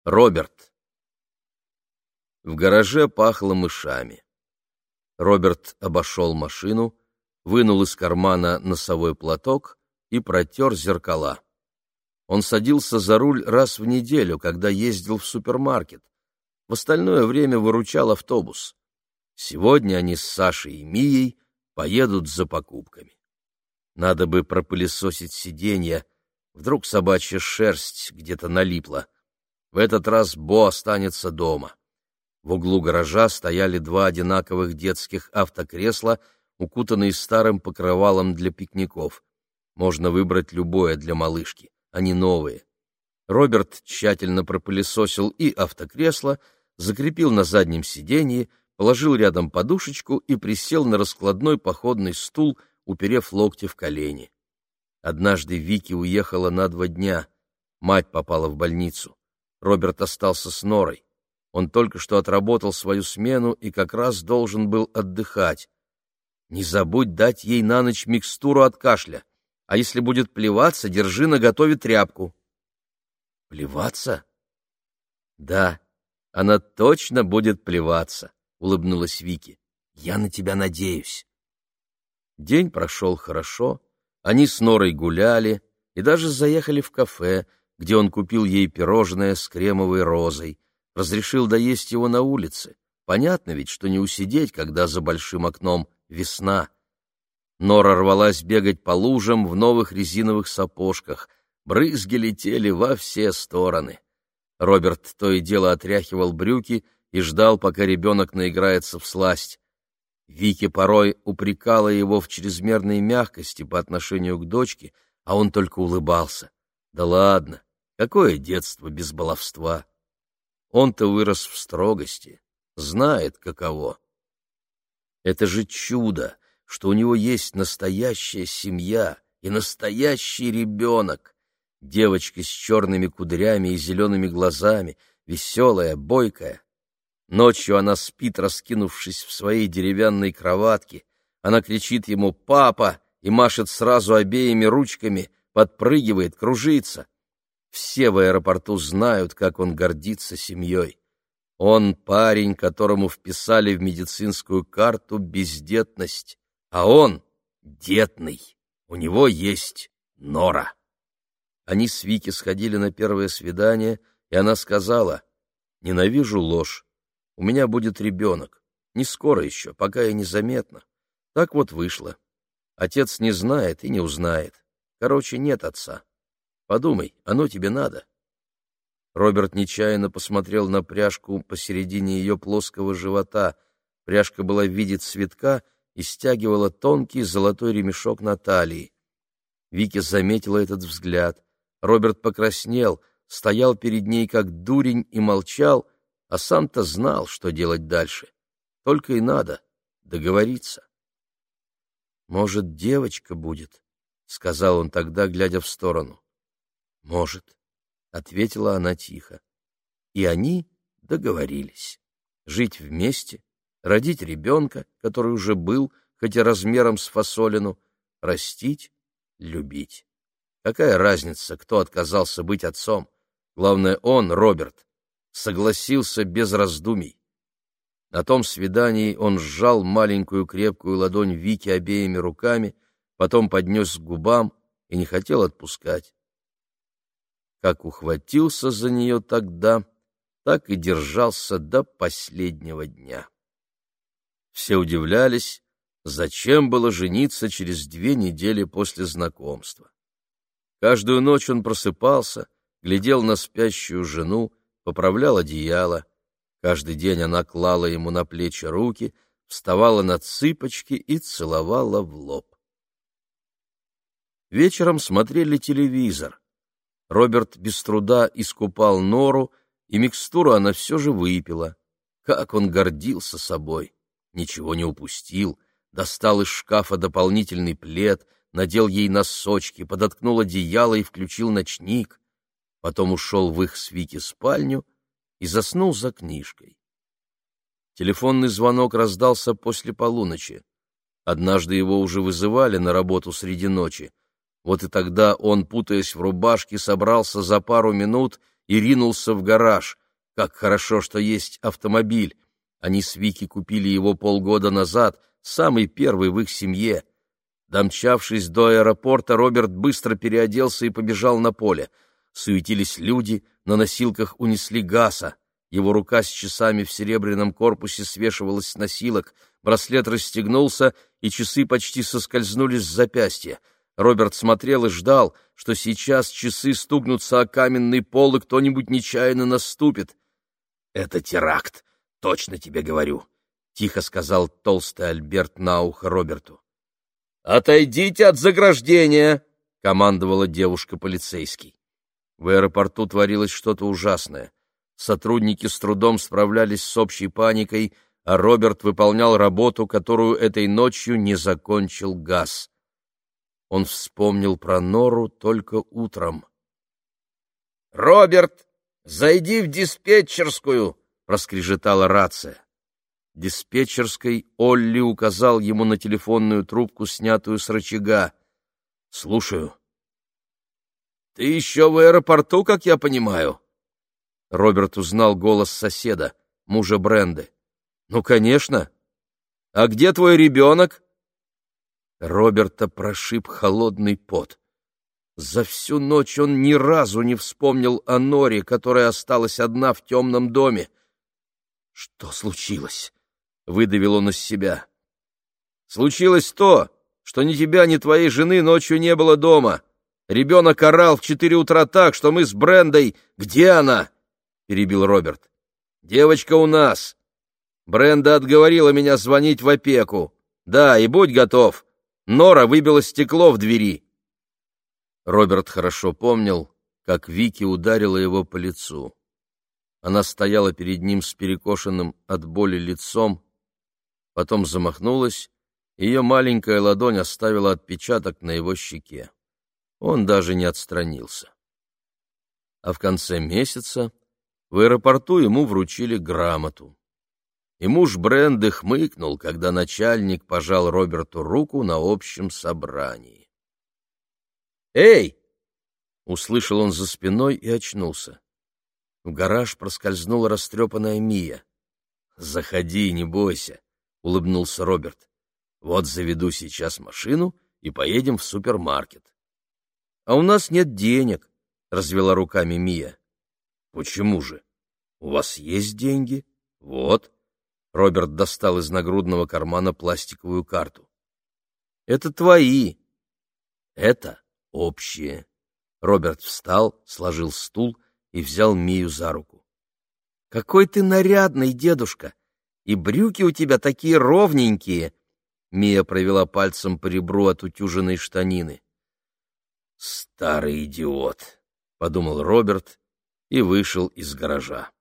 Роберт. В гараже пахло мышами. Роберт обошел машину, вынул из кармана носовой платок и протер зеркала. Он садился за руль раз в неделю, когда ездил в супермаркет. В остальное время выручал автобус. Сегодня они с Сашей и Мией поедут за покупками. Надо бы пропылесосить сиденья, вдруг собачья шерсть где-то налипла. В этот раз Бо останется дома. В углу гаража стояли два одинаковых детских автокресла, укутанные старым покрывалом для пикников. Можно выбрать любое для малышки, они новые. Роберт тщательно пропылесосил и автокресло, закрепил на заднем сиденье, положил рядом подушечку и присел на раскладной походный стул, уперев локти в колени. Однажды Вики уехала на 2 дня. Мать попала в больницу. Роберт остался с Норой. Он только что отработал свою смену и как раз должен был отдыхать. Не забудь дать ей на ночь микстуру от кашля, а если будет плеваться, держи наготове тряпку. Плеваться? Да, она точно будет плеваться, улыбнулась Вики. Я на тебя надеюсь. День прошел хорошо, они с Норой гуляли и даже заехали в кафе, где он купил ей пирожное с кремовой розой, разрешил доесть его на улице. Понятно ведь, что не усидеть, когда за большим окном весна. Нора рвалась бегать по лужам в новых резиновых сапожках, брызги летели во все стороны. Роберт то и дело отряхивал брюки и ждал, пока ребенок наиграется всласть. Вики порой упрекала его в чрезмерной мягкости по отношению к дочке, а он только улыбался. Да ладно, какое детство без баловства! Он-то вырос в строгости, знает, каково. Это же чудо, что у него есть настоящая семья и настоящий ребенок. Девочка с черными кудрями и зелеными глазами, веселая, бойкая. Ночью она спит, раскинувшись в своей деревянной кроватке. Она кричит ему «папа» и машет сразу обеими ручками, подпрыгивает, кружится. Все в аэропорту знают, как он гордится семьей. Он парень, которому вписали в медицинскую карту бездетность, а он детный, у него есть Нора. Они с Вики сходили на первое свидание, и она сказала: «Ненавижу ложь. У меня будет ребенок. Не скоро еще, пока и незаметно». Так вот вышло. Отец не знает и не узнает. Короче, нет отца. Подумай, оно тебе надо. Роберт нечаянно посмотрел на пряжку посередине ее плоского живота. Пряжка была в виде цветка и стягивала тонкий золотой ремешок на талии. Вики заметила этот взгляд. Роберт покраснел, стоял перед ней как дурень и молчал, а сам-то знал, что делать дальше. Только и надо договориться. «Может, девочка будет?» — сказал он тогда, глядя в сторону. «Может», — ответила она тихо. И они договорились. Жить вместе, родить ребенка, который уже был, хотя размером с фасолину, растить, любить. Какая разница, кто отказался быть отцом? Главное, он, Роберт, согласился без раздумий. На том свидании он сжал маленькую крепкую ладонь Вики обеими руками, потом поднес к губам и не хотел отпускать. Как ухватился за нее тогда, так и держался до последнего дня. Все удивлялись, зачем было жениться через 2 недели после знакомства. Каждую ночь он просыпался, глядел на спящую жену, поправлял одеяло. Каждый день она клала ему на плечи руки, вставала на цыпочки и целовала в лоб. Вечером смотрели телевизор. Роберт без труда искупал Нору, и микстуру она все же выпила. Как он гордился собой! Ничего не упустил, достал из шкафа дополнительный плед, надел ей носочки, подоткнул одеяло и включил ночник. Потом ушел в их с Вики спальню и заснул за книжкой. Телефонный звонок раздался после полуночи. Однажды его уже вызывали на работу среди ночи. Вот и тогда он, путаясь в рубашке, собрался за пару минут и ринулся в гараж. Как хорошо, что есть автомобиль. Они с Вики купили его полгода назад, самый первый в их семье. Домчавшись до аэропорта, Роберт быстро переоделся и побежал на поле. Суетились люди, на носилках унесли Гаса. Его рука с часами в серебряном корпусе свешивалась с носилок, браслет расстегнулся, и часы почти соскользнули с запястья. Роберт смотрел и ждал, что сейчас часы стукнутся о каменный пол, и кто-нибудь нечаянно наступит. — Это теракт, точно тебе говорю, — тихо сказал толстый Альберт на ухо Роберту. — Отойдите от заграждения! — командовала девушка-полицейский. В аэропорту творилось что-то ужасное. Сотрудники с трудом справлялись с общей паникой, а Роберт выполнял работу, которую этой ночью не закончил Гас. Он вспомнил про Нору только утром. — Роберт, зайди в диспетчерскую! — проскрежетала рация. Диспетчерской Олли указал ему на телефонную трубку, снятую с рычага. — Слушаю. — Ты еще в аэропорту, как я понимаю? Роберт узнал голос соседа, мужа Бренды. — Ну, конечно. А где твой ребенок? Роберта прошиб холодный пот. За всю ночь он ни разу не вспомнил о Норе, которая осталась одна в темном доме. — Что случилось? — выдавил он из себя. — Случилось то, что ни тебя, ни твоей жены ночью не было дома. Ребенок орал в 4 утра так, что мы с Брендой... — Где она? — перебил Роберт. — Девочка у нас. Бренда отговорила меня звонить в опеку. Да, и будь готов. Нора выбила стекло в двери. Роберт хорошо помнил, как Вики ударила его по лицу. Она стояла перед ним с перекошенным от боли лицом, потом замахнулась, и ее маленькая ладонь оставила отпечаток на его щеке. Он даже не отстранился. А в конце месяца в аэропорту ему вручили грамоту. И муж Бренды хмыкнул, когда начальник пожал Роберту руку на общем собрании. «Эй!» — услышал он за спиной и очнулся. В гараж проскользнула растрепанная Мия. «Заходи, не бойся», — улыбнулся Роберт. «Вот заведу сейчас машину и поедем в супермаркет». «А у нас нет денег», — развела руками Мия. «Почему же? У вас есть деньги? Вот». Роберт достал из нагрудного кармана пластиковую карту. «Это твои». «Это общие». Роберт встал, сложил стул и взял Мию за руку. «Какой ты нарядный, дедушка! И брюки у тебя такие ровненькие!» Мия провела пальцем по ребру отутюженной штанины. «Старый идиот!» — подумал Роберт и вышел из гаража.